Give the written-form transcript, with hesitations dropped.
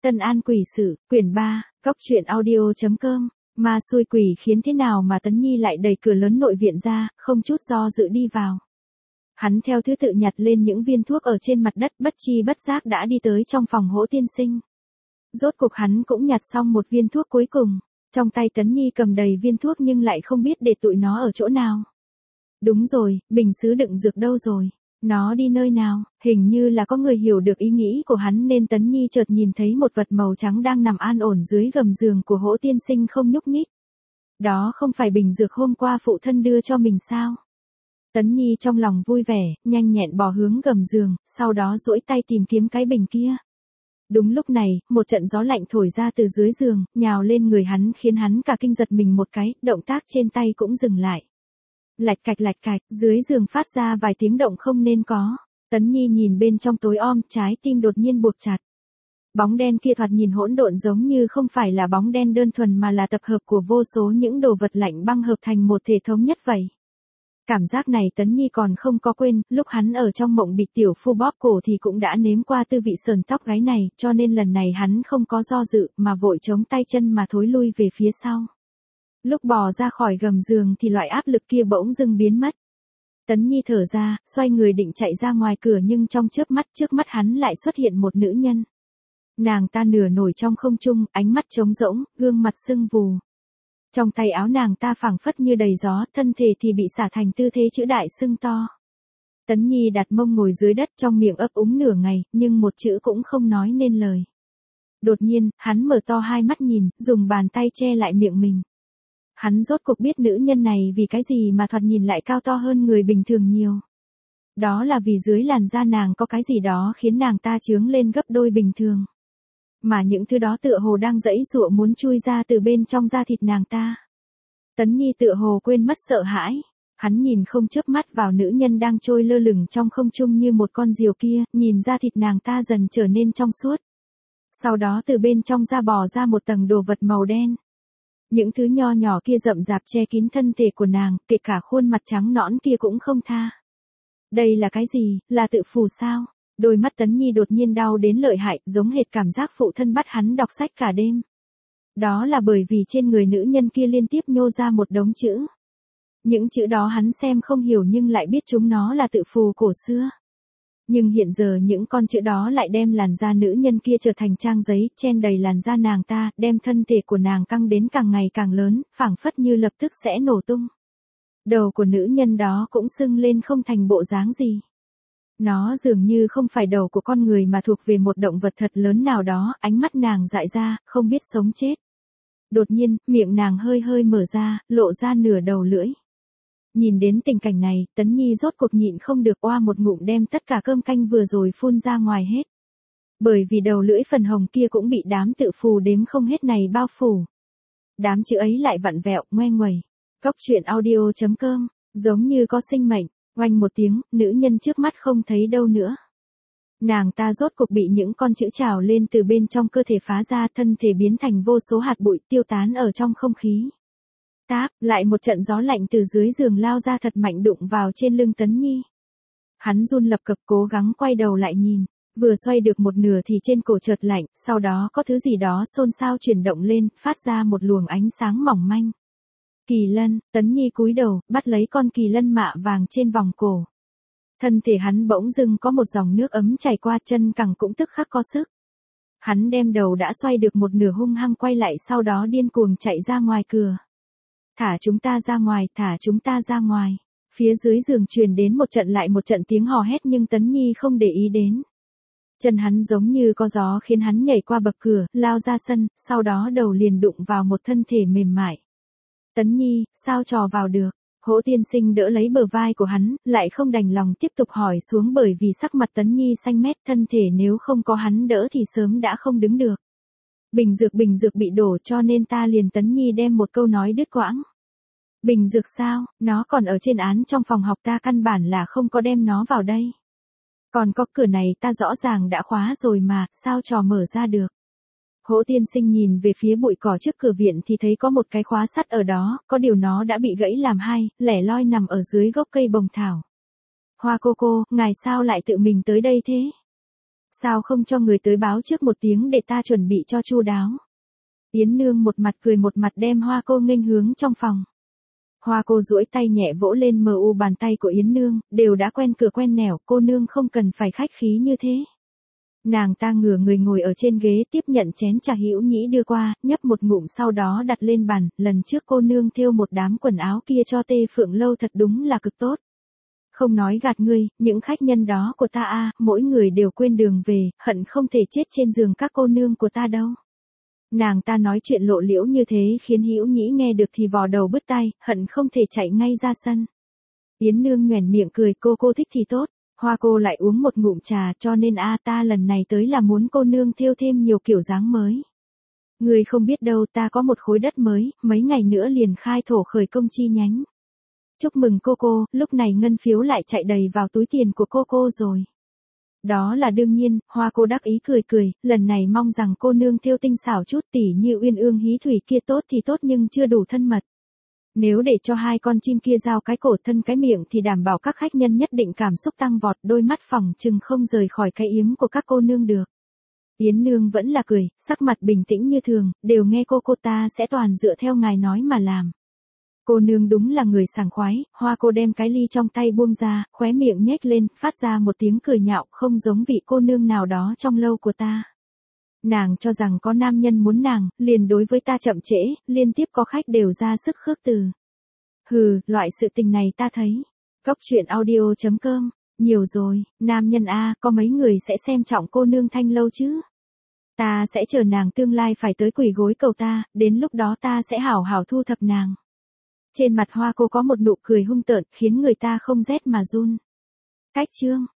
Tân An quỷ sự, quyển 3, góc truyện audio.com. Ma xui quỷ khiến thế nào mà Tấn Nhi lại đẩy cửa lớn nội viện ra, không chút do dự đi vào. Hắn theo thứ tự nhặt lên những viên thuốc ở trên mặt đất, bất chi bất giác đã đi tới trong phòng Hỗ tiên sinh. Rốt cuộc hắn cũng nhặt xong một viên thuốc cuối cùng. Trong tay Tấn Nhi cầm đầy viên thuốc nhưng lại không biết để tụi nó ở chỗ nào. Đúng rồi, bình sứ đựng dược đâu rồi? Nó đi nơi nào? Hình như là có người hiểu được ý nghĩ của hắn nên Tấn Nhi chợt nhìn thấy một vật màu trắng đang nằm an ổn dưới gầm giường của Hỗ tiên sinh không nhúc nhích. Đó không phải bình dược hôm qua phụ thân đưa cho mình sao? Tấn Nhi trong lòng vui vẻ, nhanh nhẹn bò hướng gầm giường, sau đó duỗi tay tìm kiếm cái bình kia. Đúng lúc này, một trận gió lạnh thổi ra từ dưới giường, nhào lên người hắn khiến hắn cả kinh giật mình một cái, động tác trên tay cũng dừng lại. Lạch cạch, dưới giường phát ra vài tiếng động không nên có. Tấn Nhi nhìn bên trong tối om, trái tim đột nhiên buộc chặt. Bóng đen kia thoạt nhìn hỗn độn giống như không phải là bóng đen đơn thuần mà là tập hợp của vô số những đồ vật lạnh băng hợp thành một thể thống nhất vậy. Cảm giác này Tấn Nhi còn không có quên, lúc hắn ở trong mộng bị tiểu phu bóp cổ thì cũng đã nếm qua tư vị sờn tóc gáy này, cho nên lần này hắn không có do dự mà vội chống tay chân mà thối lui về phía sau. Lúc bò ra khỏi gầm giường thì loại áp lực kia bỗng dưng biến mất. Tấn Nhi thở ra, xoay người định chạy ra ngoài cửa nhưng trong chớp mắt trước mắt hắn lại xuất hiện một nữ nhân. Nàng ta nửa nổi trong không trung, ánh mắt trống rỗng, gương mặt sưng vù. Trong tay áo nàng ta phảng phất như đầy gió, thân thể thì bị xả thành tư thế chữ đại sưng to. Tấn Nhi đặt mông ngồi dưới đất trong miệng ấp úng nửa ngày, nhưng một chữ cũng không nói nên lời. Đột nhiên, hắn mở to hai mắt nhìn, dùng bàn tay che lại miệng mình. Hắn rốt cuộc biết nữ nhân này vì cái gì mà thoạt nhìn lại cao to hơn người bình thường nhiều. Đó là vì dưới làn da nàng có cái gì đó khiến nàng ta chướng lên gấp đôi bình thường. Mà những thứ đó tựa hồ đang giãy giụa muốn chui ra từ bên trong da thịt nàng ta. Tấn Nhi tựa hồ quên mất sợ hãi. Hắn nhìn không chớp mắt vào nữ nhân đang trôi lơ lửng trong không trung như một con diều kia, nhìn da thịt nàng ta dần trở nên trong suốt. Sau đó từ bên trong da bò ra một tầng đồ vật màu đen. Những thứ nho nhỏ kia rậm rạp che kín thân thể của nàng, kể cả khuôn mặt trắng nõn kia cũng không tha. Đây là cái gì, là tự phù sao? Đôi mắt Tấn Nhi đột nhiên đau đến lợi hại, giống hệt cảm giác phụ thân bắt hắn đọc sách cả đêm. Đó là bởi vì trên người nữ nhân kia liên tiếp nhô ra một đống chữ. Những chữ đó hắn xem không hiểu nhưng lại biết chúng nó là tự phù cổ xưa. Nhưng hiện giờ những con chữ đó lại đem làn da nữ nhân kia trở thành trang giấy, chen đầy làn da nàng ta, đem thân thể của nàng căng đến càng ngày càng lớn, phảng phất như lập tức sẽ nổ tung. Đầu của nữ nhân đó cũng sưng lên không thành bộ dáng gì. Nó dường như không phải đầu của con người mà thuộc về một động vật thật lớn nào đó, ánh mắt nàng dại ra, không biết sống chết. Đột nhiên, miệng nàng hơi hơi mở ra, lộ ra nửa đầu lưỡi. Nhìn đến tình cảnh này, Tấn Nhi rốt cuộc nhịn không được oa một ngụm đem tất cả cơm canh vừa rồi phun ra ngoài hết. Bởi vì đầu lưỡi phần hồng kia cũng bị đám tự phù đếm không hết này bao phủ. Đám chữ ấy lại vặn vẹo, ngoe nguẩy. Góc truyện audio.com, giống như có sinh mệnh. Oanh một tiếng, nữ nhân trước mắt không thấy đâu nữa. Nàng ta rốt cuộc bị những con chữ trào lên từ bên trong cơ thể phá ra, thân thể biến thành vô số hạt bụi tiêu tán ở trong không khí. Táp, lại một trận gió lạnh từ dưới giường lao ra thật mạnh đụng vào trên lưng Tấn Nhi. Hắn run lập cập cố gắng quay đầu lại nhìn, vừa xoay được một nửa thì trên cổ chợt lạnh, sau đó có thứ gì đó xôn xao chuyển động lên, phát ra một luồng ánh sáng mỏng manh. Kỳ lân, Tấn Nhi cúi đầu, bắt lấy con kỳ lân mạ vàng trên vòng cổ. Thân thể hắn bỗng dưng có một dòng nước ấm chảy qua, chân cẳng cũng tức khắc có sức. Hắn đem đầu đã xoay được một nửa hung hăng quay lại, sau đó điên cuồng chạy ra ngoài cửa. Thả chúng ta ra ngoài, thả chúng ta ra ngoài. Phía dưới giường truyền đến một trận lại một trận tiếng hò hét nhưng Tấn Nhi không để ý đến. Chân hắn giống như có gió khiến hắn nhảy qua bậc cửa, lao ra sân, sau đó đầu liền đụng vào một thân thể mềm mại. Tấn Nhi, sao trò vào được? Hỗ tiên sinh đỡ lấy bờ vai của hắn, lại không đành lòng tiếp tục hỏi xuống bởi vì sắc mặt Tấn Nhi xanh mét, thân thể nếu không có hắn đỡ thì sớm đã không đứng được. Bình dược bị đổ cho nên ta liền. Tấn Nhi đem một câu nói đứt quãng. Bình dược sao, nó còn ở trên án trong phòng học, ta căn bản là không có đem nó vào đây. Còn có cửa này ta rõ ràng đã khóa rồi mà, sao trò mở ra được? Hỗ tiên sinh nhìn về phía bụi cỏ trước cửa viện thì thấy có một cái khóa sắt ở đó, có điều nó đã bị gãy làm hai, lẻ loi nằm ở dưới gốc cây bồng thảo. Hoa cô cô, ngài sao lại tự mình tới đây thế? Sao không cho người tới báo trước một tiếng để ta chuẩn bị cho chu đáo. Yến Nương một mặt cười một mặt đem Hoa Cô nghênh hướng trong phòng. Hoa Cô duỗi tay nhẹ vỗ lên bàn tay của Yến Nương, đều đã quen cửa quen nẻo, cô nương không cần phải khách khí như thế. Nàng ta ngửa người ngồi ở trên ghế tiếp nhận chén trà hữu nhĩ đưa qua, nhấp một ngụm sau đó đặt lên bàn, lần trước cô nương thêu một đám quần áo kia cho Tê Phượng Lâu thật đúng là cực tốt. Không nói gạt ngươi, những khách nhân đó của ta mỗi người đều quên đường về, hận không thể chết trên giường các cô nương của ta đâu. Nàng ta nói chuyện lộ liễu như thế khiến hữu nhĩ nghe được thì vò đầu bứt tai, hận không thể chạy ngay ra sân. Yến Nương nhoẻn miệng cười, cô thích thì tốt. Hoa Cô lại uống một ngụm trà, cho nên ta lần này tới là muốn cô nương thêu thêm nhiều kiểu dáng mới. Người không biết đâu, ta có một khối đất mới, mấy ngày nữa liền khai thổ khởi công chi nhánh. Chúc mừng cô, lúc này ngân phiếu lại chạy đầy vào túi tiền của cô rồi. Đó là đương nhiên, Hoa Cô đắc ý cười, lần này mong rằng cô nương thêu tinh xảo chút, tỉ như uyên ương hí thủy kia tốt thì tốt nhưng chưa đủ thân mật. Nếu để cho hai con chim kia giao cái cổ thân cái miệng thì đảm bảo các khách nhân nhất định cảm xúc tăng vọt, đôi mắt phỏng chừng không rời khỏi cái yếm của các cô nương được. Yến Nương vẫn là cười, sắc mặt bình tĩnh như thường, đều nghe cô ta sẽ toàn dựa theo ngài nói mà làm. Cô nương đúng là người sảng khoái. Hoa Cô đem cái ly trong tay buông ra, khóe miệng nhếch lên, phát ra một tiếng cười nhạo, không giống vị cô nương nào đó trong lâu của ta. Nàng cho rằng có nam nhân muốn nàng, liền đối với ta chậm trễ, liên tiếp có khách đều ra sức khước từ. Hừ, loại sự tình này ta thấy. Cốc truyện audio.com, nhiều rồi, nam nhân có mấy người sẽ xem trọng cô nương Thanh Lâu chứ. Ta sẽ chờ nàng tương lai phải tới quỳ gối cầu ta, đến lúc đó ta sẽ hảo hảo thu thập nàng. Trên mặt Hoa Cô có một nụ cười hung tợn, khiến người ta không rét mà run. Cách chương